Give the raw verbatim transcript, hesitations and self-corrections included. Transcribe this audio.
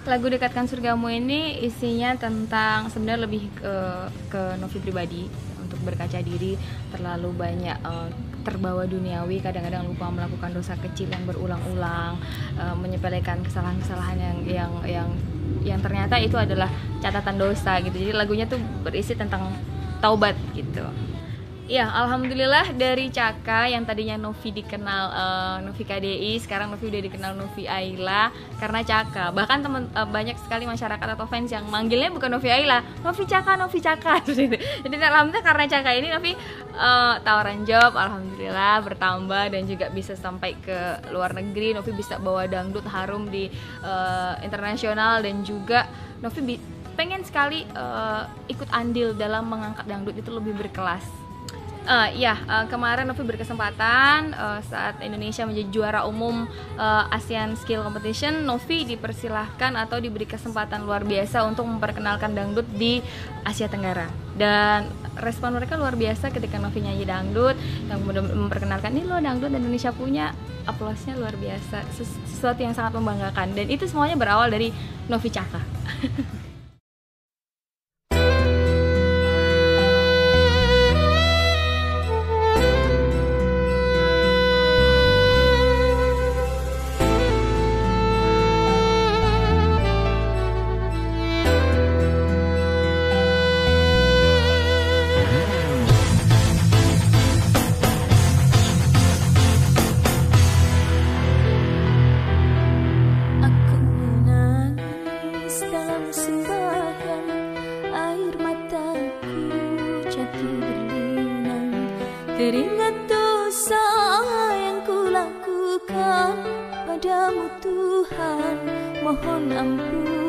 Lagu Dekatkan Surgamu ini isinya tentang sebenarnya lebih ke, ke Novi pribadi, untuk berkaca diri terlalu banyak uh, terbawa duniawi, kadang-kadang lupa melakukan dosa kecil yang berulang-ulang, uh, menyepelekan kesalahan-kesalahan yang yang yang yang ternyata itu adalah catatan dosa gitu. Jadi lagunya tuh berisi tentang taubat gitu. Ya, alhamdulillah dari Caka yang tadinya Novi dikenal uh, Novi K D I, sekarang Novi udah dikenal Novi Aila karena Caka. Bahkan temen uh, banyak sekali masyarakat atau fans yang manggilnya bukan Novi Aila, Novi Caka, Novi Caka. Jadi alhamdulillah karena Caka ini Novi uh, tawaran job, alhamdulillah bertambah dan juga bisa sampai ke luar negeri. Novi bisa bawa dangdut harum di uh, internasional dan juga Novi bi- pengen sekali uh, ikut andil dalam mengangkat dangdut itu lebih berkelas. Uh, ya, uh, kemarin Novi berkesempatan uh, saat Indonesia menjadi juara umum uh, ASEAN Skill Competition. Novi dipersilahkan atau diberi kesempatan luar biasa untuk memperkenalkan dangdut di Asia Tenggara. Dan respon mereka luar biasa ketika Novi nyanyi dangdut, yang kemudian memperkenalkan ini loh dangdut Indonesia punya, aplausnya luar biasa, Ses- sesuatu yang sangat membanggakan. Dan itu semuanya berawal dari Novi Caka. Teringat dosa yang kulakukan padamu Tuhan, mohon ampun.